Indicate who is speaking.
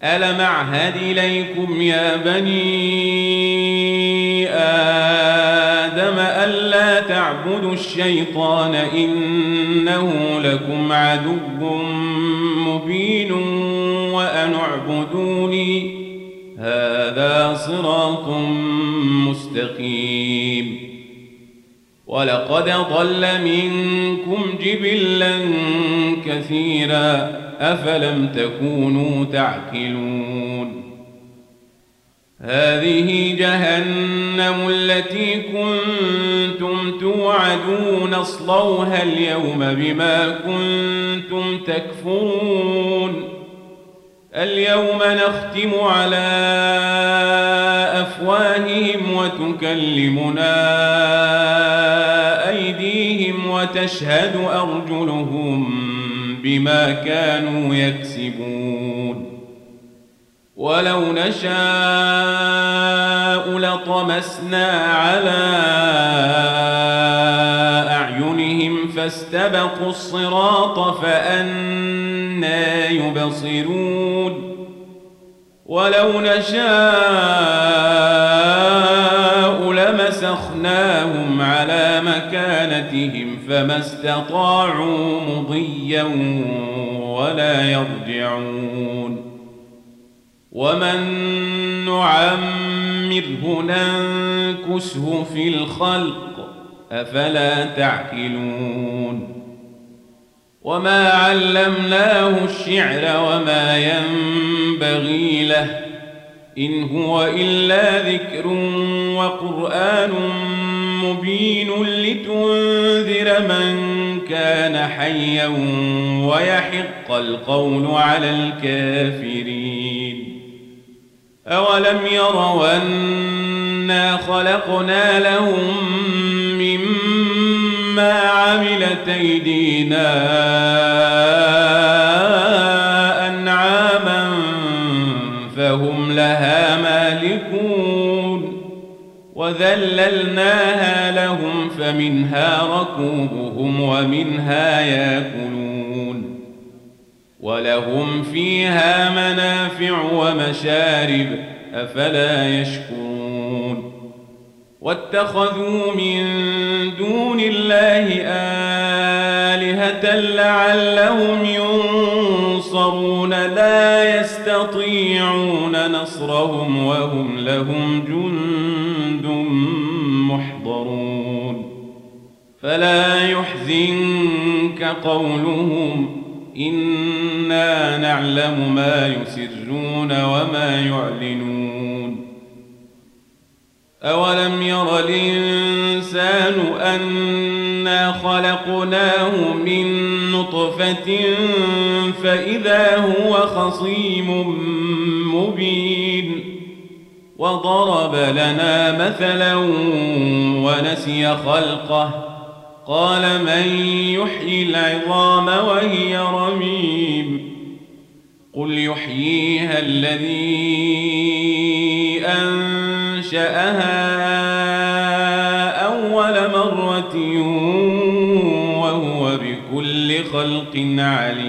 Speaker 1: ألم أعهد إليكم يا بني آدم ألا تعبدوا الشيطان إنه لكم عدو مبين وأن اعبدوني هذا صراط مستقيم ولقد ضل منكم جبلا كثيرا أفلم تكونوا تعقلون هذه جهنم التي كنتم توعدون اصلوها اليوم بما كنتم تكفرون اليوم نختم على أفواههم وتكلمنا أيديهم وتشهد أرجلهم بما كانوا يكسبون ولو نشاء لطمسنا على أعينهم فاستبقوا الصراط فأنى يبصرون ولو نشاء لمسخناهم على مكانتهم فما استطاعوا مضيا ولا يرجعون ومن نعمره ننكسه في الخلق أفلا تعقلون وما علمناه الشعر وما ينبغي له إن هو إلا ذكر وقرآن مبين لتنذر من كان حيا ويحق القول على الكافرين أولم يروا أنا خلقنا لهم مما عملت أيدينا أنعاما فهم لها مالكون وذللناها لهم فمنها ركوبهم ومنها يأكلون ولهم فيها منافع ومشارب أفلا يشكرون واتخذوا من دون الله آلهة لعلهم ينصرون لا يستطيعون نصرهم وهم لهم جند محضرون فلا يحزنك قولهم إنا نعلم ما يسرون وما يعلنون أولم ير الإنسان أنا خلقناه من نطفة فإذا هو خصيم مبين وضرب لنا مثلا ونسي خلقه قال من يحيي العظام وهي رميم قل يحييها الذي أنشأها أول مرة وهو بكل خلق عليم